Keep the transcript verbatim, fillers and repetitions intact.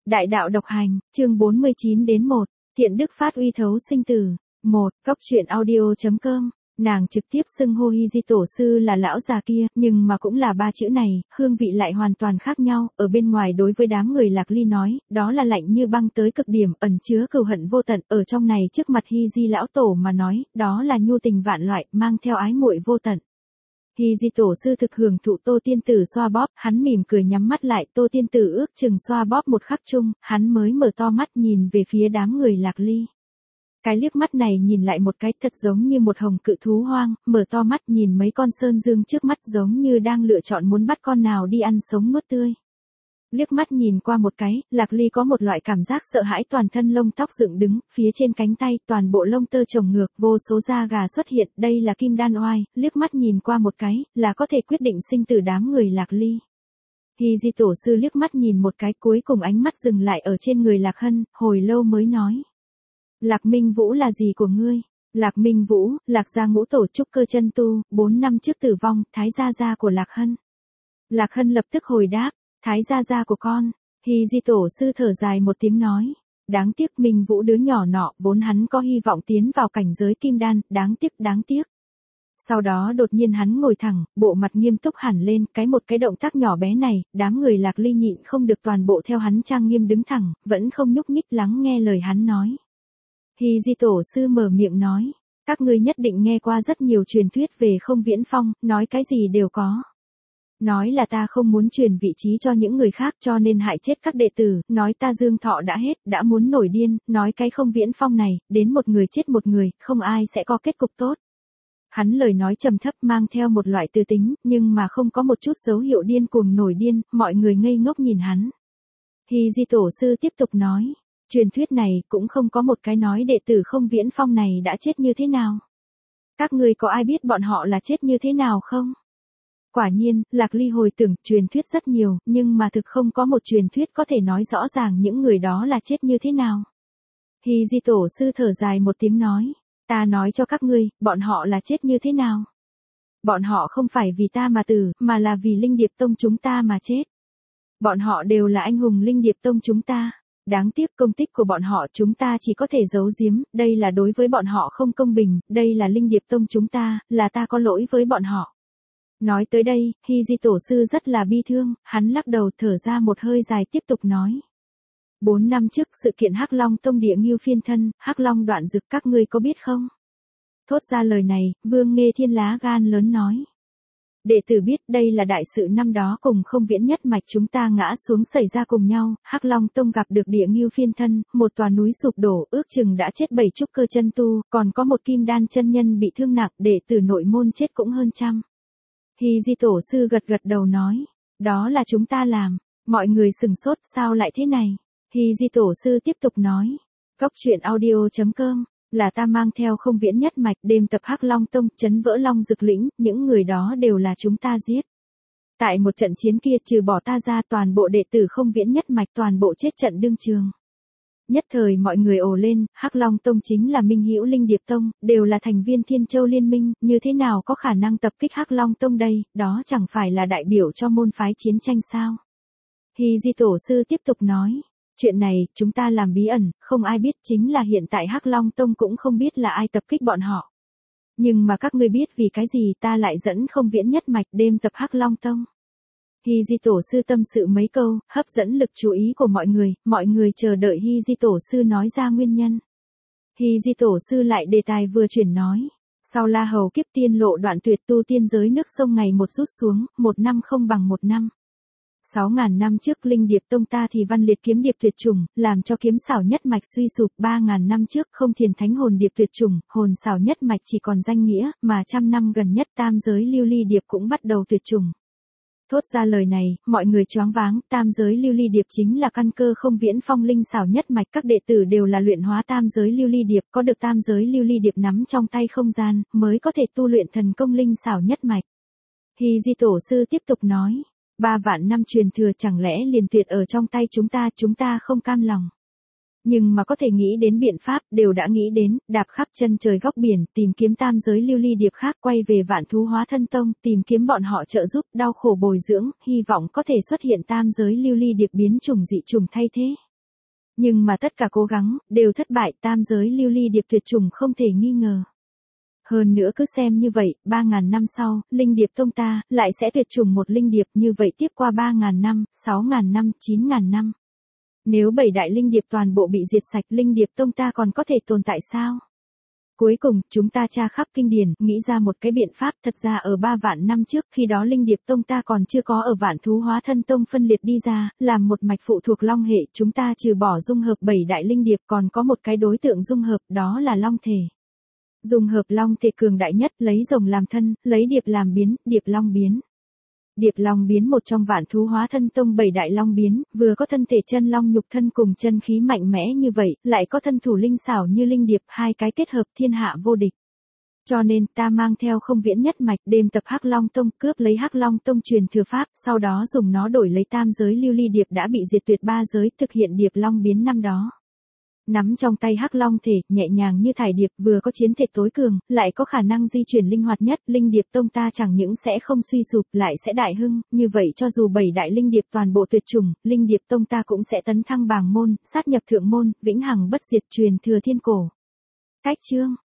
Đại đạo độc hành, chương bốn mươi chín đến một, thiện đức phát uy thấu sinh tử. một. Cốc truyện audio.com. Nàng trực tiếp xưng hô Hy Di tổ sư là lão già kia, nhưng mà cũng là ba chữ này, hương vị lại hoàn toàn khác nhau. Ở bên ngoài đối với đám người Lạc Ly nói, đó là lạnh như băng tới cực điểm, ẩn chứa cừu hận vô tận. Ở trong này trước mặt Hy Di lão tổ mà nói, đó là nhu tình vạn loại, mang theo ái muội vô tận. Hy Di tổ sư thực hưởng thụ Tô Tiên Tử xoa bóp, hắn mỉm cười nhắm mắt lại, Tô Tiên Tử ước chừng xoa bóp một khắc chung, hắn mới mở to mắt nhìn về phía đám người Lạc Ly. Cái liếc mắt này nhìn lại một cái thật giống như một hồng cự thú hoang, mở to mắt nhìn mấy con sơn dương trước mắt giống như đang lựa chọn muốn bắt con nào đi ăn sống nuốt tươi. Liếc mắt nhìn qua một cái, Lạc Ly có một loại cảm giác sợ hãi, toàn thân lông tóc dựng đứng, phía trên cánh tay toàn bộ lông tơ chồng ngược, vô số da gà xuất hiện, đây là kim đan oai, liếc mắt nhìn qua một cái, là có thể quyết định sinh tử đám người Lạc Ly. Hy Di tổ sư liếc mắt nhìn một cái, cuối cùng ánh mắt dừng lại ở trên người Lạc Hân, hồi lâu mới nói. Lạc Minh Vũ là gì của ngươi? Lạc Minh Vũ, Lạc gia ngũ tổ trúc cơ chân tu, bốn năm trước tử vong, thái gia gia của Lạc Hân. Lạc Hân lập tức hồi đáp. Thái gia gia của con. Hy Di tổ sư thở dài một tiếng nói. Đáng tiếc Minh Vũ đứa nhỏ nọ, vốn hắn có hy vọng tiến vào cảnh giới kim đan, đáng tiếc, đáng tiếc. Sau đó đột nhiên hắn ngồi thẳng, bộ mặt nghiêm túc hẳn lên, cái một cái động tác nhỏ bé này, đám người Lạc Ly nhịn không được toàn bộ theo hắn trang nghiêm đứng thẳng, vẫn không nhúc nhích lắng nghe lời hắn nói. Hy Di tổ sư mở miệng nói. Các ngươi nhất định nghe qua rất nhiều truyền thuyết về Không Viễn Phong, nói cái gì đều có. Nói là ta không muốn truyền vị trí cho những người khác cho nên hại chết các đệ tử, nói ta dương thọ đã hết, đã muốn nổi điên, nói cái Không Viễn Phong này, đến một người chết một người, không ai sẽ có kết cục tốt. Hắn lời nói trầm thấp mang theo một loại tư tính, nhưng mà không có một chút dấu hiệu điên cuồng nổi điên, mọi người ngây ngốc nhìn hắn. Hy Di tổ sư tiếp tục nói, truyền thuyết này cũng không có một cái nói đệ tử Không Viễn Phong này đã chết như thế nào. Các ngươi có ai biết bọn họ là chết như thế nào không? Quả nhiên, Lạc Ly hồi tưởng, truyền thuyết rất nhiều, nhưng mà thực không có một truyền thuyết có thể nói rõ ràng những người đó là chết như thế nào. Hy Di tổ sư thở dài một tiếng nói, ta nói cho các ngươi, bọn họ là chết như thế nào. Bọn họ không phải vì ta mà tử, mà là vì Linh Điệp Tông chúng ta mà chết. Bọn họ đều là anh hùng Linh Điệp Tông chúng ta. Đáng tiếc công tích của bọn họ chúng ta chỉ có thể giấu giếm, đây là đối với bọn họ không công bình, đây là Linh Điệp Tông chúng ta, là ta có lỗi với bọn họ. Nói tới đây, Hy Di tổ sư rất là bi thương, hắn lắc đầu thở ra một hơi dài tiếp tục nói. Bốn năm trước sự kiện Hắc Long Tông địa ngưu phiên thân, Hắc Long đoạn dực các ngươi có biết không? Thốt ra lời này, Vương Nghê Thiên lá gan lớn nói. Đệ tử biết đây là đại sự năm đó cùng Không Viễn nhất mạch chúng ta ngã xuống xảy ra cùng nhau, Hắc Long Tông gặp được địa ngưu phiên thân, một tòa núi sụp đổ, ước chừng đã chết bảy trúc cơ chân tu, còn có một kim đan chân nhân bị thương nặng, đệ tử nội môn chết cũng hơn trăm. Hy Di tổ sư gật gật đầu nói, đó là chúng ta làm, mọi người sừng sốt sao lại thế này. Hy Di tổ sư tiếp tục nói, cốc truyện audio.com, là ta mang theo Không Viễn nhất mạch đêm tập Hắc Long Tông, chấn vỡ Long Dực Lĩnh, những người đó đều là chúng ta giết. Tại một trận chiến kia trừ bỏ ta ra toàn bộ đệ tử Không Viễn nhất mạch toàn bộ chết trận đương trường. Nhất thời mọi người ồ lên, Hắc Long Tông chính là Minh Hữu Linh Điệp Tông, đều là thành viên Thiên Châu Liên Minh, như thế nào có khả năng tập kích Hắc Long Tông đây, đó chẳng phải là đại biểu cho môn phái chiến tranh sao. Hy Di tổ sư tiếp tục nói, chuyện này, chúng ta làm bí ẩn, không ai biết, chính là hiện tại Hắc Long Tông cũng không biết là ai tập kích bọn họ. Nhưng mà các ngươi biết vì cái gì ta lại dẫn Không Viễn nhất mạch đêm tập Hắc Long Tông. Hy Di tổ sư tâm sự mấy câu, hấp dẫn lực chú ý của mọi người, mọi người chờ đợi Hy Di tổ sư nói ra nguyên nhân. Hy Di tổ sư lại đề tài vừa chuyển nói. Sau La Hầu kiếp tiên lộ đoạn tuyệt tu tiên giới nước sông ngày một rút xuống, một năm không bằng một năm. Sáu ngàn năm trước Linh Điệp Tông ta thì văn liệt kiếm điệp tuyệt chủng, làm cho kiếm xảo nhất mạch suy sụp. Ba ngàn năm trước Không Thiền Thánh hồn điệp tuyệt chủng, hồn xảo nhất mạch chỉ còn danh nghĩa, mà trăm năm gần nhất tam giới lưu ly điệp cũng bắt đầu tuyệt chủng. Thốt ra lời này, mọi người choáng váng, tam giới lưu ly điệp chính là căn cơ Không Viễn Phong linh xảo nhất mạch, các đệ tử đều là luyện hóa tam giới lưu ly điệp, có được tam giới lưu ly điệp nắm trong tay không gian, mới có thể tu luyện thần công linh xảo nhất mạch. Hy Di tổ sư tiếp tục nói, ba vạn năm truyền thừa chẳng lẽ liền tuyệt ở trong tay chúng ta, chúng ta không cam lòng. Nhưng mà có thể nghĩ đến biện pháp, đều đã nghĩ đến, đạp khắp chân trời góc biển, tìm kiếm tam giới lưu ly điệp khác, quay về Vạn Thú Hóa Thân Tông, tìm kiếm bọn họ trợ giúp, đau khổ bồi dưỡng, hy vọng có thể xuất hiện tam giới lưu ly điệp biến chủng dị chủng thay thế. Nhưng mà tất cả cố gắng, đều thất bại, tam giới lưu ly điệp tuyệt chủng không thể nghi ngờ. Hơn nữa cứ xem như vậy, ba ngàn năm sau, linh điệp tông ta, lại sẽ tuyệt chủng một linh điệp như vậy tiếp qua ba ngàn năm, sáu ngàn năm, chín ngàn năm. Nếu bảy đại linh điệp toàn bộ bị diệt sạch, linh điệp tông ta còn có thể tồn tại sao? Cuối cùng, chúng ta tra khắp kinh điển, nghĩ ra một cái biện pháp, thật ra ở ba vạn năm trước, khi đó linh điệp tông ta còn chưa có ở Vạn Thú Hóa Thân Tông phân liệt đi ra, làm một mạch phụ thuộc long hệ, chúng ta trừ bỏ dung hợp bảy đại linh điệp còn có một cái đối tượng dung hợp, đó là long thể. Dung hợp long thể cường đại nhất, lấy rồng làm thân, lấy điệp làm biến, điệp long biến. Điệp long biến một trong Vạn Thú Hóa Thân Tông bảy đại long biến, vừa có thân thể chân long nhục thân cùng chân khí mạnh mẽ như vậy, lại có thân thủ linh xảo như linh điệp, hai cái kết hợp thiên hạ vô địch. Cho nên ta mang theo không viễn nhất mạch, đêm tập Hắc Long Tông, cướp lấy Hắc Long Tông truyền thừa pháp, sau đó dùng nó đổi lấy tam giới lưu ly điệp đã bị diệt tuyệt ba giới, thực hiện điệp long biến năm đó. Nắm trong tay Hắc Long thể, nhẹ nhàng như thải điệp, vừa có chiến thể tối cường, lại có khả năng di chuyển linh hoạt nhất, linh điệp tông ta chẳng những sẽ không suy sụp, lại sẽ đại hưng, như vậy cho dù bảy đại linh điệp toàn bộ tuyệt chủng, linh điệp tông ta cũng sẽ tấn thăng bàng môn, sát nhập thượng môn, vĩnh hằng bất diệt, truyền thừa thiên cổ. Cách chương